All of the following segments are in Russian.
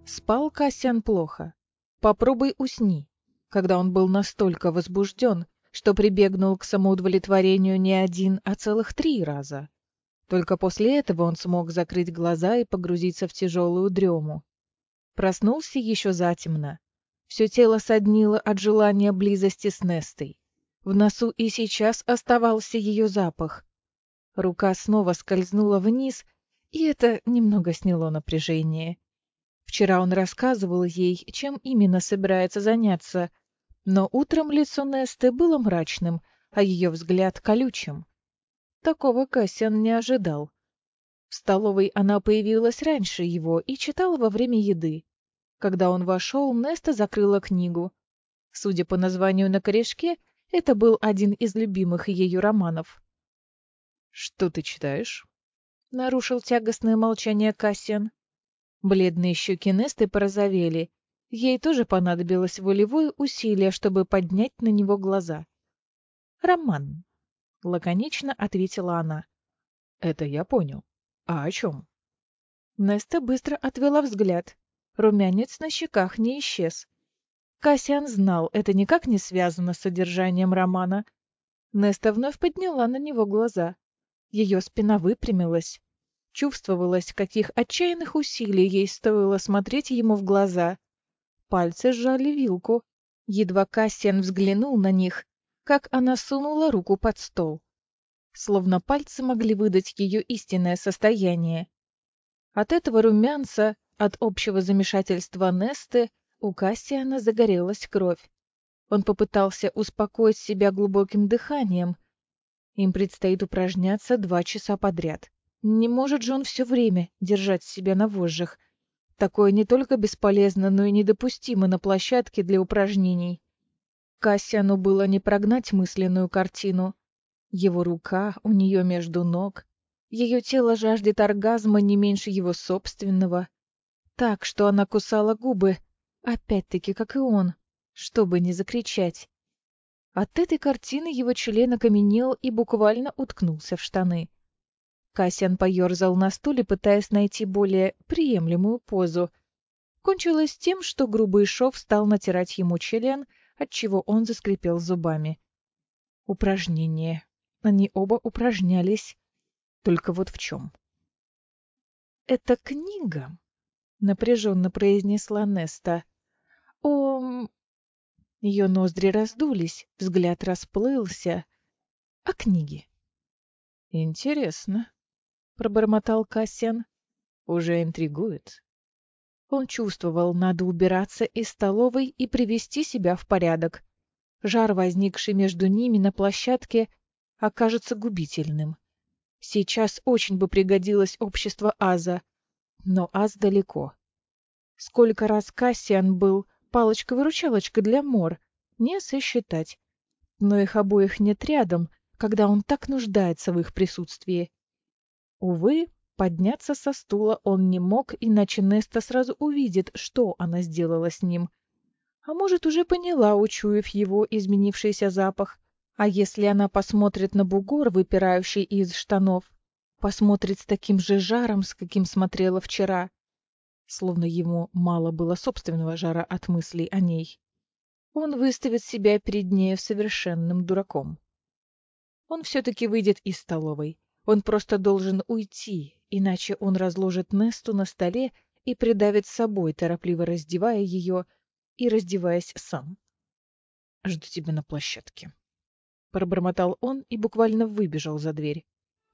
Спал Кассиан плохо. Попробуй усни. Когда он был настолько возбужден, что прибегнул к самоудовлетворению не один, а целых 3 раза. Только после этого он смог закрыть глаза и погрузиться в тяжелую дрему. Проснулся еще затемно. Все тело соднило от желания близости с Нестой. В носу и сейчас оставался ее запах. Рука снова скользнула вниз, и это немного сняло напряжение. Вчера он рассказывал ей, чем именно собирается заняться, но утром лицо Несты было мрачным, а ее взгляд колючим. Такого Кассиан не ожидал. В столовой она появилась раньше его и читала во время еды. Когда он вошел, Неста закрыла книгу. Судя по названию на корешке, это был один из любимых ее романов. «Что ты читаешь?» — нарушил тягостное молчание Кассиан. Бледные щеки Несты порозовели. Ей тоже понадобилось волевое усилие, чтобы поднять на него глаза. «Роман», — лаконично ответила она. «Это я понял. А о чем?» Неста быстро отвела взгляд. Румянец на щеках не исчез. Кассиан знал, это никак не связано с содержанием романа. Неста вновь подняла на него глаза. Ее спина выпрямилась. Чувствовалось, каких отчаянных усилий ей стоило смотреть ему в глаза. Пальцы сжали вилку. Едва Кассиан взглянул на них, как она сунула руку под стол. Словно пальцы могли выдать ее истинное состояние. От этого румянца, от общего замешательства Несты, у Кассиана загорелась кровь. Он попытался успокоить себя глубоким дыханием. Им предстоит упражняться 2 часа подряд. Не может же он все время держать себя на вожжах. Такое не только бесполезно, но и недопустимо на площадке для упражнений. Кассиану было не прогнать мысленную картину. Его рука у нее между ног. Ее тело жаждет оргазма не меньше его собственного. Так, что она кусала губы, опять-таки, как и он, чтобы не закричать. От этой картины его член окаменел и буквально уткнулся в штаны. Кассиан поерзал на стуле, пытаясь найти более приемлемую позу. Кончилось тем, что грубый шов стал натирать ему член, отчего он заскрипел зубами. Упражнение. Они оба упражнялись. Только вот в чем. «Это книга», — напряженно произнесла Неста. «О...» Ее ноздри раздулись, взгляд расплылся. «О книге». «Интересно», — пробормотал Кассиан. «Уже интригует». Он чувствовал, надо убираться из столовой и привести себя в порядок. Жар, возникший между ними на площадке, окажется губительным. Сейчас очень бы пригодилось общество Аза, но Аз далеко. Сколько раз Кассиан был палочкой-выручалочкой для Мор, не сосчитать. Но их обоих нет рядом, когда он так нуждается в их присутствии. Увы, подняться со стула он не мог, иначе Неста сразу увидит, что она сделала с ним. А может, уже поняла, учуяв его изменившийся запах. А если она посмотрит на бугор, выпирающий из штанов, посмотрит с таким же жаром, с каким смотрела вчера, словно ему мало было собственного жара от мыслей о ней, он выставит себя перед нею совершенным дураком. Он все-таки выйдет из столовой. Он просто должен уйти, иначе он разложит Несту на столе и придавит собой, торопливо раздевая ее и раздеваясь сам. «Жду тебя на площадке», — пробормотал он и буквально выбежал за дверь.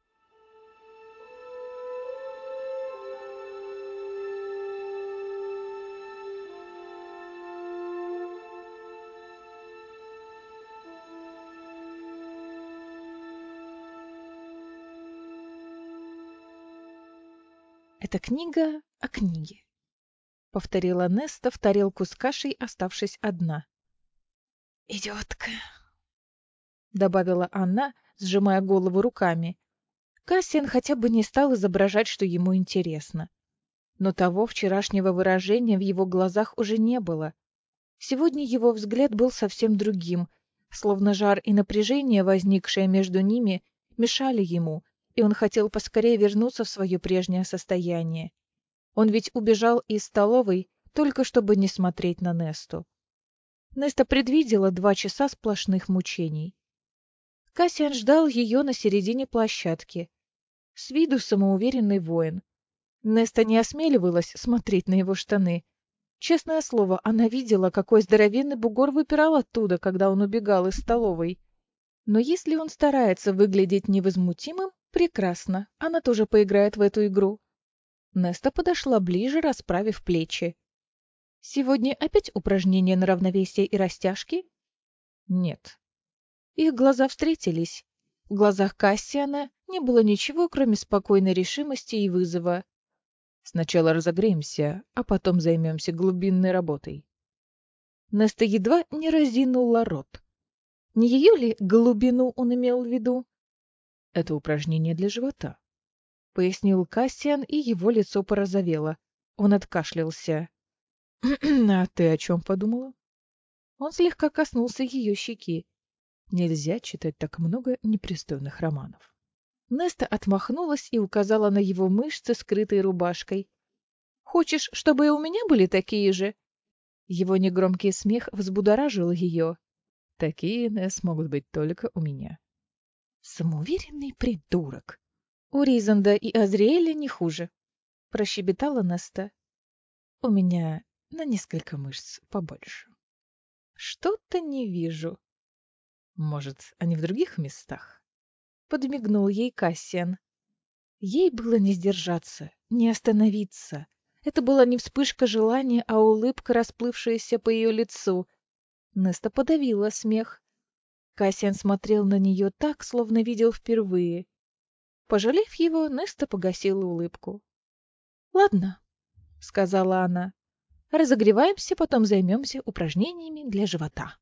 «Это книга о книге», — повторила Неста в тарелку с кашей, оставшись одна. «Идиотка», — добавила она, сжимая голову руками. Кассиан хотя бы не стал изображать, что ему интересно. Но того вчерашнего выражения в его глазах уже не было. Сегодня его взгляд был совсем другим, словно жар и напряжение, возникшее между ними, мешали ему, и он хотел поскорее вернуться в свое прежнее состояние. Он ведь убежал из столовой, только чтобы не смотреть на Несту. Неста предвидела 2 часа сплошных мучений. Кассиан ждал ее на середине площадки. С виду самоуверенный воин. Неста не осмеливалась смотреть на его штаны. Честное слово, она видела, какой здоровенный бугор выпирал оттуда, когда он убегал из столовой. Но если он старается выглядеть невозмутимым, прекрасно, она тоже поиграет в эту игру. Неста подошла ближе, расправив плечи. «Сегодня опять упражнения на равновесие и растяжки?» «Нет». Их глаза встретились. В глазах Кассиана не было ничего, кроме спокойной решимости и вызова. «Сначала разогреемся, а потом займемся глубинной работой». Неста едва не разинула рот. Не ее ли глубину он имел в виду? «Это упражнение для живота», — пояснил Кассиан, и его лицо порозовело. Он откашлялся. «А ты о чем подумала?» Он слегка коснулся ее щеки. Нельзя читать так много непристойных романов. Неста отмахнулась и указала на его мышцы, скрытой рубашкой. «Хочешь, чтобы и у меня были такие же?» Его негромкий смех взбудоражил ее. «Такие, Несс, могут быть только у меня». «Самоуверенный придурок!» «У Ризанда и Азриэля не хуже», — прощебетала Неста. «У меня на несколько мышц побольше». «Что-то не вижу». «Может, они в других местах?» — подмигнул ей Кассиан. Ей было не сдержаться, не остановиться. Это была не вспышка желания, а улыбка, расплывшаяся по ее лицу. Неста подавила смех. Кассиан смотрел на нее так, словно видел впервые. Пожалев его, Неста погасила улыбку. «Ладно», — сказала она, — «разогреваемся, потом займемся упражнениями для живота».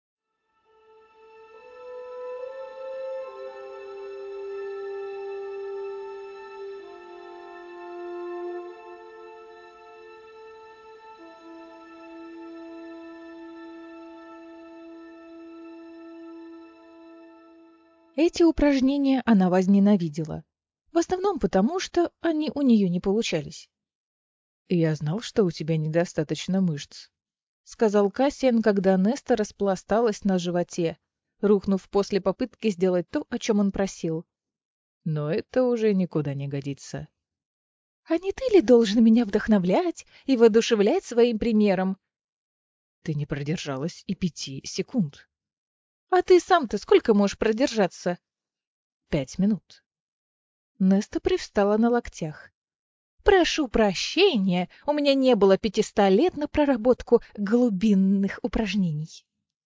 Эти упражнения она возненавидела. В основном потому, что они у нее не получались. «Я знал, что у тебя недостаточно мышц», — сказал Кассиан, когда Неста распласталась на животе, рухнув после попытки сделать то, о чем он просил. «Но это уже никуда не годится». «А не ты ли должен меня вдохновлять и воодушевлять своим примером?» «Ты не продержалась и 5 секунд». «А ты сам-то сколько можешь продержаться?» 5 минут. Неста привстала на локтях. «Прошу прощения, у меня не было 500 лет на проработку глубинных упражнений».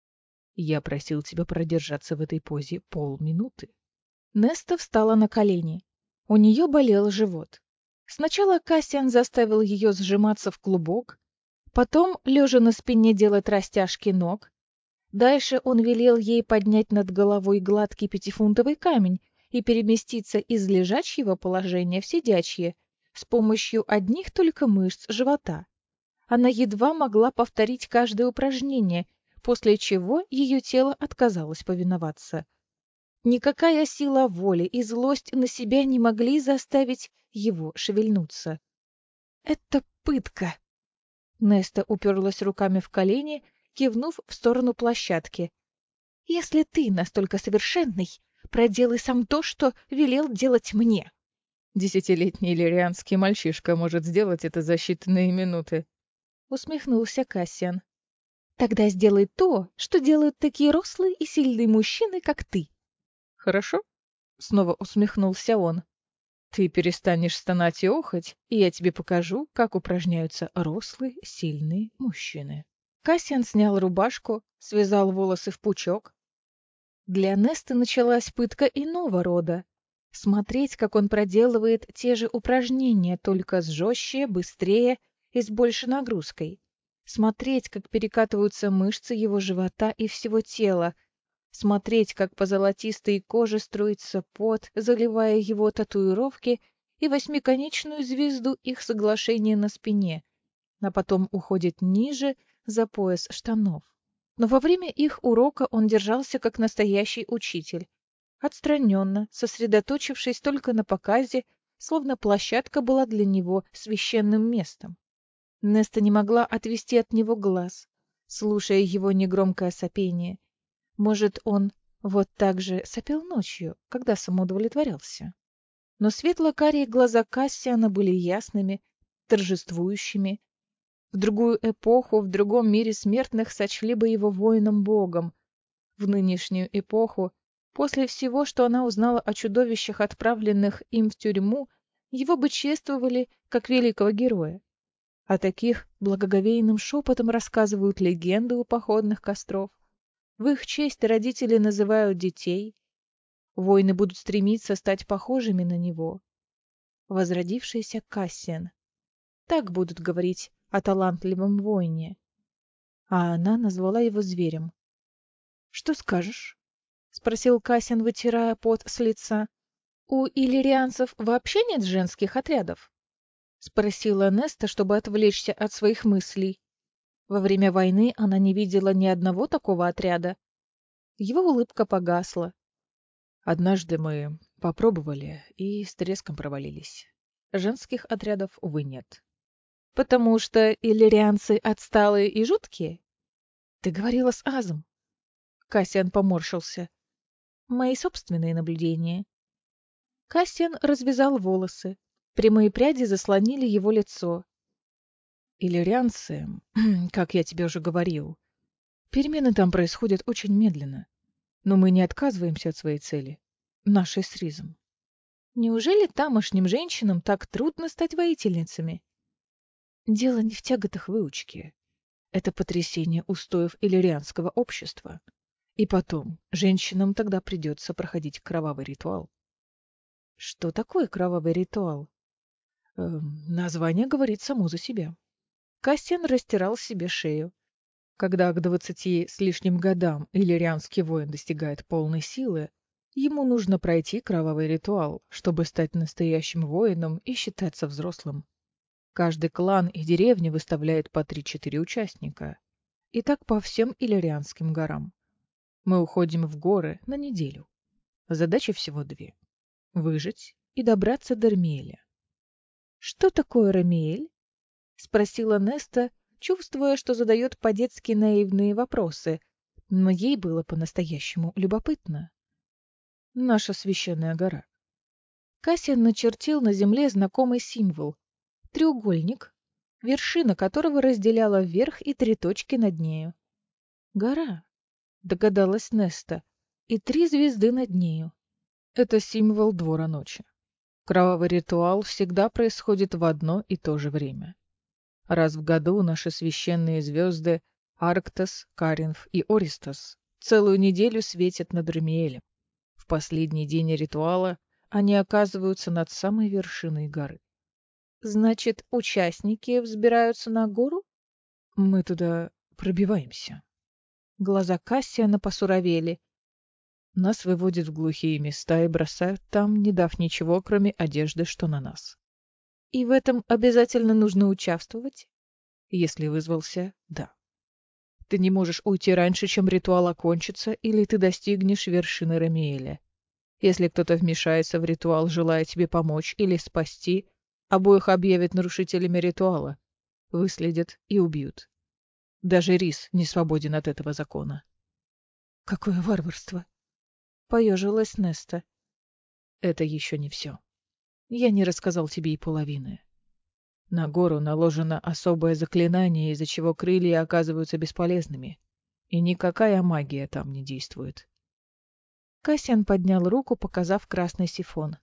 «Я просил тебя продержаться в этой позе полминуты». Неста встала на колени. У нее болел живот. Сначала Кассиан заставил ее сжиматься в клубок, потом, лежа на спине, делать растяжки ног. Дальше он велел ей поднять над головой гладкий 5-фунтовый камень и переместиться из лежачьего положения в сидячее с помощью одних только мышц живота. Она едва могла повторить каждое упражнение, после чего ее тело отказалось повиноваться. Никакая сила воли и злость на себя не могли заставить его шевельнуться. «Это пытка!» Неста уперлась руками в колени, кивнув в сторону площадки. «Если ты настолько совершенный, проделай сам то, что велел делать мне». 10-летний иллирианский мальчишка может сделать это за считанные минуты. Усмехнулся Кассиан. «Тогда сделай то, что делают такие рослые и сильные мужчины, как ты». Хорошо? Снова усмехнулся он. Ты перестанешь стонать и охоть, и я тебе покажу, как упражняются рослые, сильные мужчины. Кассиан снял рубашку, связал волосы в пучок. Для Несты началась пытка иного рода. Смотреть, как он проделывает те же упражнения, только с жестче, быстрее и с большей нагрузкой. Смотреть, как перекатываются мышцы его живота и всего тела. Смотреть, как по золотистой коже струится пот, заливая его татуировки и восьмиконечную звезду их соглашения на спине, а потом уходит ниже, за пояс штанов. Но во время их урока он держался как настоящий учитель, отстраненно, сосредоточившись только на показе, словно площадка была для него священным местом. Неста не могла отвести от него глаз, слушая его негромкое сопение. Может, он вот так же сопел ночью, когда самоудовлетворялся? Но светло-карие глаза Кассиана были ясными, торжествующими. В другую эпоху, в другом мире смертных сочли бы его воином-богом. В нынешнюю эпоху, после всего, что она узнала о чудовищах, отправленных им в тюрьму, его бы чествовали как великого героя. О таких благоговейным шепотом рассказывают легенды у походных костров. В их честь родители называют детей. Воины будут стремиться стать похожими на него. Возродившийся Кассиан. Так будут говорить о талантливом воине. А она назвала его зверем. «Что скажешь?» — спросил Кассиан, вытирая пот с лица. «У иллирианцев вообще нет женских отрядов?» — спросила Неста, чтобы отвлечься от своих мыслей. Во время войны она не видела ни одного такого отряда. Его улыбка погасла. Однажды мы попробовали и с треском провалились. Женских отрядов, увы, нет. «Потому что иллирианцы отсталые и жуткие?» «Ты говорила с Азом». Кассиан поморщился. «Мои собственные наблюдения». Кассиан развязал волосы. Прямые пряди заслонили его лицо. Иллирианцы, как я тебе уже говорил, перемены там происходят очень медленно. Но мы не отказываемся от своей цели, нашей с Ризом. Неужели тамошним женщинам так трудно стать воительницами? Дело не в тяготах выучки. Это потрясение устоев иллирианского общества. И потом, женщинам тогда придется проходить кровавый ритуал. Что такое кровавый ритуал? Название говорит само за себя. Кассиан растирал себе шею. Когда к 20 с лишним годам иллирианский воин достигает полной силы, ему нужно пройти кровавый ритуал, чтобы стать настоящим воином и считаться взрослым. Каждый клан и деревня выставляет по 3-4 участника. И так по всем Иллирианским горам. Мы уходим в горы на неделю. Задачи всего две: выжить и добраться до Рмиэля. «Что такое Рамиэль?» — спросила Неста, чувствуя, что задает по-детски наивные вопросы, но ей было по-настоящему любопытно. Наша священная гора. Кассиан начертил на земле знакомый символ — треугольник, вершина которого разделяла верх и 3 точки над нею. «Гора», — догадалась Неста, — «и 3 звезды над нею». Это символ двора ночи. Кровавый ритуал всегда происходит в одно и то же время. Раз в году наши священные звезды Арктос, Каринф и Ористос целую неделю светят над Рмиэлем. В последний день ритуала они оказываются над самой вершиной горы. «Значит, участники взбираются на гору?» Мы туда пробиваемся. Глаза Кассиана посуровели. Нас выводят в глухие места и бросают там, не дав ничего, кроме одежды, что на нас. «И в этом обязательно нужно участвовать?» Если вызвался, да. Ты не можешь уйти раньше, чем ритуал окончится, или ты достигнешь вершины Рамиэля. Если кто-то вмешается в ритуал, желая тебе помочь или спасти, обоих объявят нарушителями ритуала, выследят и убьют. Даже Рис не свободен от этого закона. «Какое варварство!» — поежилась Неста. Это еще не все. Я не рассказал тебе и половины. На гору наложено особое заклинание, из-за чего крылья оказываются бесполезными, и никакая магия там не действует. Кассиан поднял руку, показав красный сифон.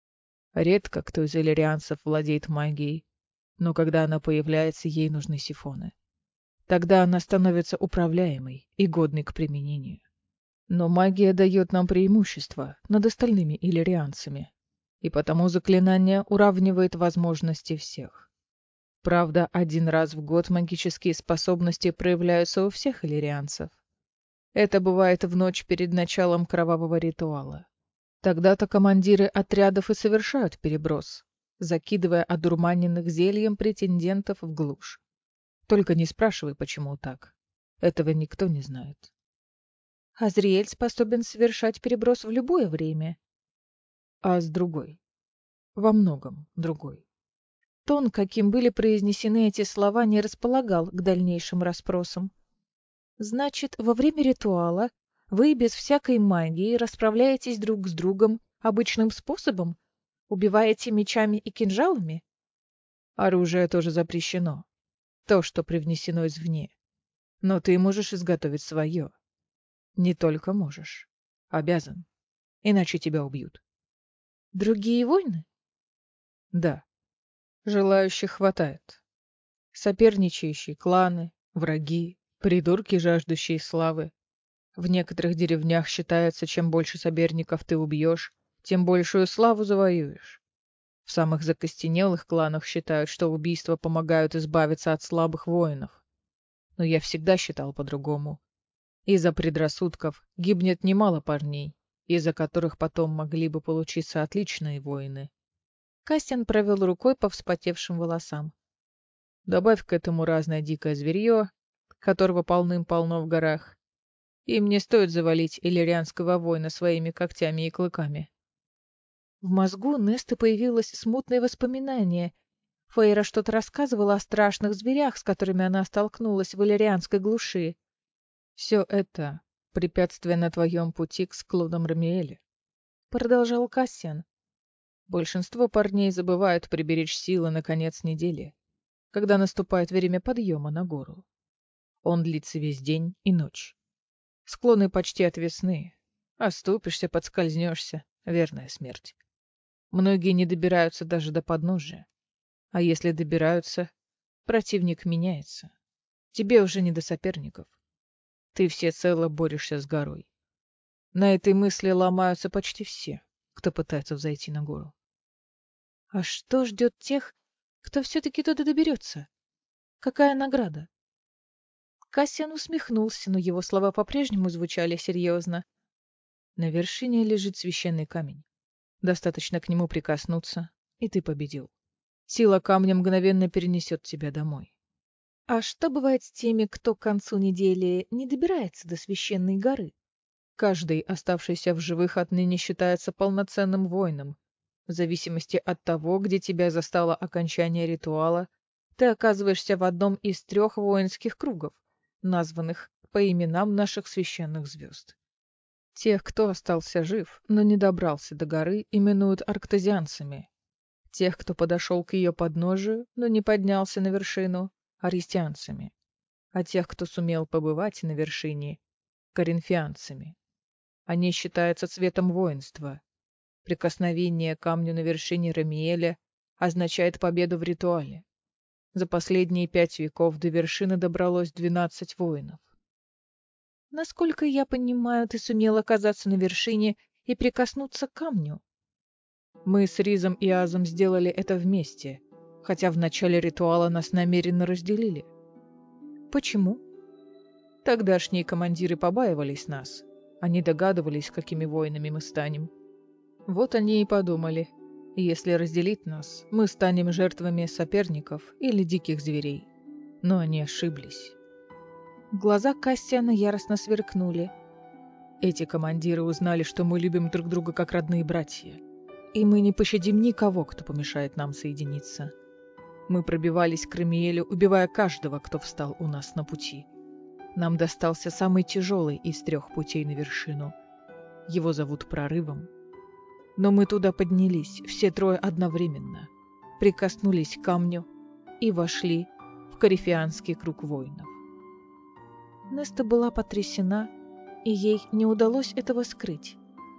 Редко кто из иллирианцев владеет магией, но когда она появляется, ей нужны сифоны. Тогда она становится управляемой и годной к применению. Но магия дает нам преимущество над остальными иллирианцами, и потому заклинание уравнивает возможности всех. Правда, 1 раз в год магические способности проявляются у всех иллирианцев. Это бывает в ночь перед началом кровавого ритуала. Тогда-то командиры отрядов и совершают переброс, закидывая одурманенных зельем претендентов в глушь. Только не спрашивай, почему так. Этого никто не знает. Азриэль способен совершать переброс в любое время. А с другой. Во многом другой. Тон, каким были произнесены эти слова, не располагал к дальнейшим расспросам. «Значит, во время ритуала вы без всякой магии расправляетесь друг с другом обычным способом? Убиваете мечами и кинжалами?» Оружие тоже запрещено. То, что привнесено извне. Но ты можешь изготовить свое. Не только можешь. Обязан. Иначе тебя убьют. «Другие войны?» Да. Желающих хватает. Соперничающие кланы, враги, придурки, жаждущие славы. В некоторых деревнях считается, чем больше соперников ты убьешь, тем большую славу завоюешь. В самых закостенелых кланах считают, что убийства помогают избавиться от слабых воинов. Но я всегда считал по-другому. Из-за предрассудков гибнет немало парней, из-за которых потом могли бы получиться отличные воины. Кассиан провел рукой по вспотевшим волосам. Добавь к этому разное дикое зверье, которого полным-полно в горах. Им не стоит завалить иллирианского воина своими когтями и клыками. В мозгу Несты появилось смутное воспоминание. Фейра что-то рассказывала о страшных зверях, с которыми она столкнулась в иллирианской глуши. Все это препятствие на твоем пути к склонам Рамиэля, Продолжал Кассиан. большинство парней забывают приберечь силы на конец недели, когда наступает время подъема на гору. Он длится весь день и ночь. Склоны почти отвесны. Оступишься, подскользнешься. Верная смерть. Многие не добираются даже до подножия. А если добираются, противник меняется. Тебе уже не до соперников. Ты всецело борешься с горой. На этой мысли ломаются почти все, кто пытается взойти на гору. А что ждет тех, кто все-таки туда доберется? Какая награда? Кассиан усмехнулся, но его слова по-прежнему звучали серьезно. На вершине лежит священный камень. Достаточно к нему прикоснуться, и ты победил. Сила камня мгновенно перенесет тебя домой. А что бывает с теми, кто к концу недели не добирается до священной горы? Каждый, оставшийся в живых, отныне считается полноценным воином. В зависимости от того, где тебя застало окончание ритуала, ты оказываешься в одном из 3 воинских кругов, названных по именам наших священных звезд. Тех, кто остался жив, но не добрался до горы, именуют арктезианцами. Тех, кто подошел к ее подножию, но не поднялся на вершину, аристианцами. А тех, кто сумел побывать на вершине, коринфианцами. Они считаются цветом воинства. Прикосновение к камню на вершине Рамиэля означает победу в ритуале. За последние 5 веков до вершины добралось 12 воинов. Насколько я понимаю, ты сумел оказаться на вершине и прикоснуться к камню. Мы с Ризом и Азом сделали это вместе, хотя в начале ритуала нас намеренно разделили. Почему? Тогдашние командиры побаивались нас. Они догадывались, какими воинами мы станем. Вот они и подумали, если разделить нас, мы станем жертвами соперников или диких зверей. Но они ошиблись. Глаза Кассиана яростно сверкнули. Эти командиры узнали, что мы любим друг друга как родные братья. И мы не пощадим никого, кто помешает нам соединиться. Мы пробивались к Рамиэлю, убивая каждого, кто встал у нас на пути. Нам достался самый тяжелый из 3 путей на вершину. Его зовут Прорывом. Но мы туда поднялись, все 3 одновременно, прикоснулись к камню и вошли в корифианский круг воинов. Неста была потрясена, и ей не удалось этого скрыть.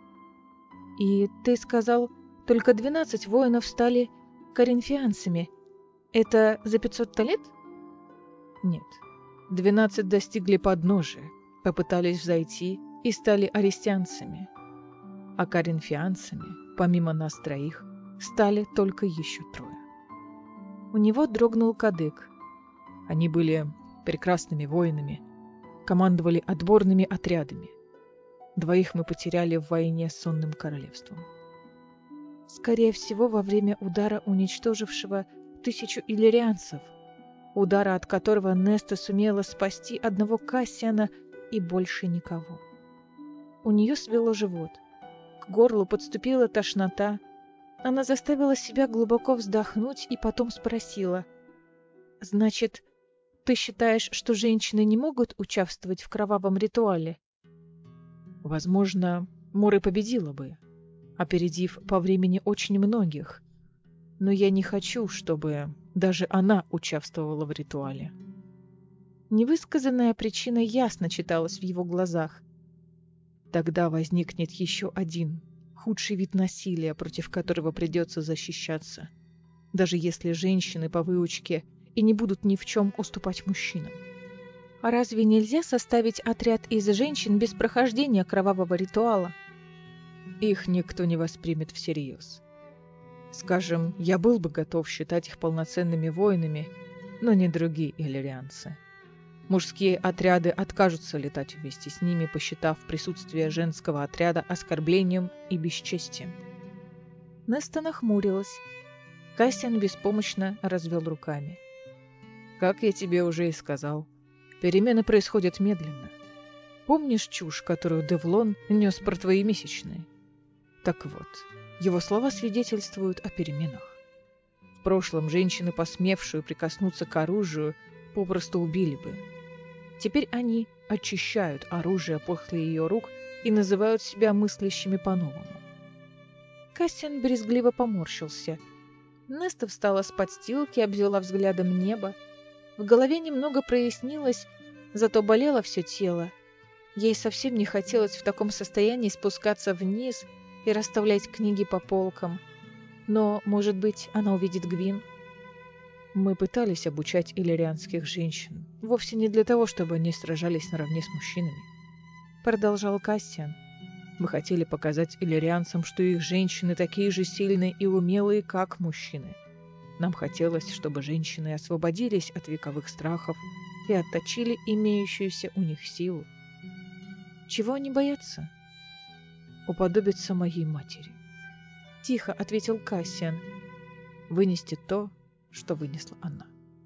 И ты сказал, только 12 воинов стали коринфианцами. Это за 500 лет? Нет. 12 достигли подножия, попытались взойти и стали аристианцами. А коринфианцами, помимо нас 3, стали только еще 3. У него дрогнул кадык. Они были прекрасными воинами, командовали отборными отрядами. 2 мы потеряли в войне с Сонным королевством. Скорее всего, во время удара, уничтожившего 1000 иллирианцев, удара, от которого Неста сумела спасти одного Кассиана и больше никого. У нее свело живот. К горлу подступила тошнота, Она заставила себя глубоко вздохнуть и потом спросила: «Значит, ты считаешь, что женщины не могут участвовать в кровавом ритуале?» Возможно, Мор и победила бы, опередив по времени очень многих. Но я не хочу, чтобы даже она участвовала в ритуале. Невысказанная причина ясно читалась в его глазах. Тогда возникнет еще один худший вид насилия, против которого придется защищаться, даже если женщины по выучке и не будут ни в чем уступать мужчинам. А разве нельзя составить отряд из женщин без прохождения кровавого ритуала? Их никто не воспримет всерьез. Скажем, я был бы готов считать их полноценными воинами, но не другие иллирианцы. Мужские отряды откажутся летать вместе с ними, посчитав присутствие женского отряда оскорблением и бесчестием. Неста нахмурилась. Кассиан беспомощно развел руками. Как я тебе уже и сказал, перемены происходят медленно. Помнишь чушь, которую Девлон нес про твои месячные? Так вот, его слова свидетельствуют о переменах. В прошлом женщины, посмевшую прикоснуться к оружию, попросту убили бы. Теперь они очищают оружие после ее рук и называют себя мыслящими по-новому. Кассиан брезгливо поморщился. Неста встала с подстилки, обвела взглядом небо. В голове немного прояснилось, зато болело все тело. Ей совсем не хотелось в таком состоянии спускаться вниз и расставлять книги по полкам. Но, может быть, она увидит Гвин? Мы пытались обучать иллирианских женщин, вовсе не для того, чтобы они сражались наравне с мужчинами, продолжал Кассиан. Мы хотели показать иллирианцам, что их женщины такие же сильные и умелые, как мужчины. Нам хотелось, чтобы женщины освободились от вековых страхов и отточили имеющуюся у них силу. Чего они боятся? Уподобиться моей матери. Тихо ответил Кассиан. Вынести то, что вынесла она.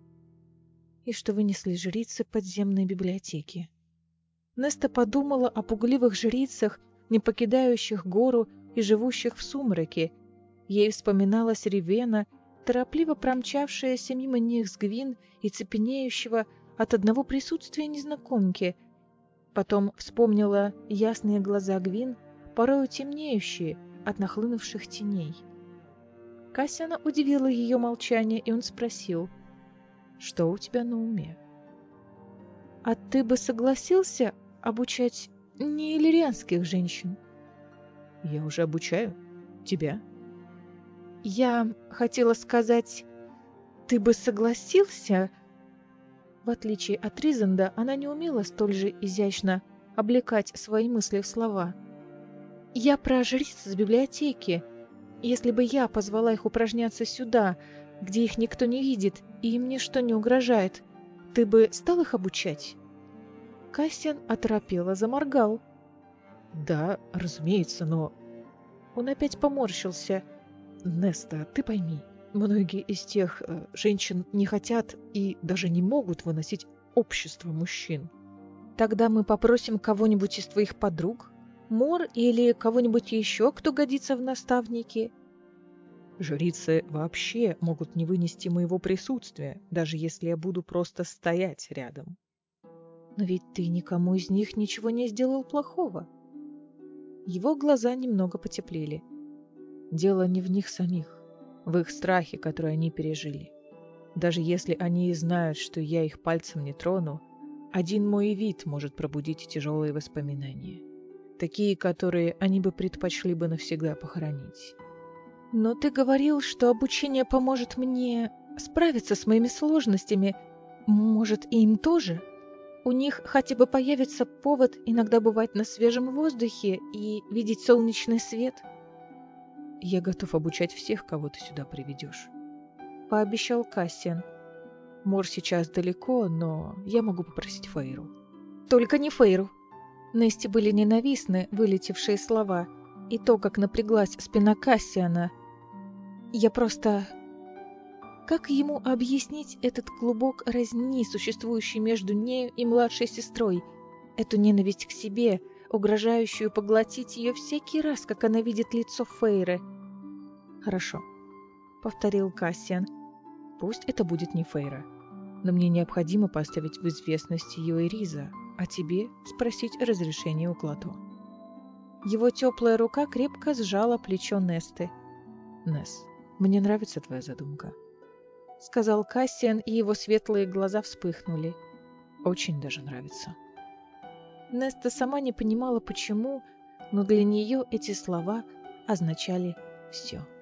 И что вынесли жрицы подземной библиотеки. Неста подумала о пугливых жрицах, не покидающих гору и живущих в сумраке. Ей вспоминалась Ривена, торопливо промчавшаяся мимо них с Гвин и цепенеющего от одного присутствия незнакомки. Потом вспомнила ясные глаза Гвин, порою темнеющие от нахлынувших теней. Кассиана удивило ее молчание, и он спросил: «Что у тебя на уме?» «А ты бы согласился обучать не иллирианских женщин?» «Я уже обучаю. Тебя?» «Я хотела сказать, ты бы согласился...» В отличие от Ризанда, она не умела столь же изящно облекать свои мысли в слова. «Я про жриц с библиотеки. Если бы я позвала их упражняться сюда, где их никто не видит и им ничто не угрожает, ты бы стал их обучать?» Кассиан оторопело заморгал. «Да, разумеется, но...» Он опять поморщился. «Неста, ты пойми, многие из тех женщин не хотят и даже не могут выносить общество мужчин». «Тогда мы попросим кого-нибудь из твоих подруг, Мор или кого-нибудь еще, кто годится в наставники?» Жрицы вообще могут не вынести моего присутствия, даже если я буду просто стоять рядом. «Но ведь ты никому из них ничего не сделал плохого». Его глаза немного потеплели. Дело не в них самих, в их страхе, который они пережили. Даже если они и знают, что я их пальцем не трону, один мой вид может пробудить тяжелые воспоминания. Такие, которые они бы предпочли бы навсегда похоронить. «Но ты говорил, что обучение поможет мне справиться с моими сложностями. Может, и им тоже? У них хотя бы появится повод иногда бывать на свежем воздухе и видеть солнечный свет?» «Я готов обучать всех, кого ты сюда приведешь», — пообещал Кассиан. «Мор сейчас далеко, но я могу попросить Фейру». «Только не Фейру». Несте были ненавистны вылетевшие слова, и то, как напряглась спина Кассиана. «Я просто...» Как ему объяснить этот клубок разни, существующий между нею и младшей сестрой, эту ненависть к себе, угрожающую поглотить ее всякий раз, как она видит лицо Фейры? Хорошо, повторил Кассиан. Пусть это будет не Фейра, но мне необходимо поставить в известность ее и Риза, а тебе спросить разрешение у Клато. Его теплая рука крепко сжала плечо Несты. Несс, мне нравится твоя задумка, сказал Кассиан, и его светлые глаза вспыхнули. очень даже нравится. Неста сама не понимала почему, но для нее эти слова означали все.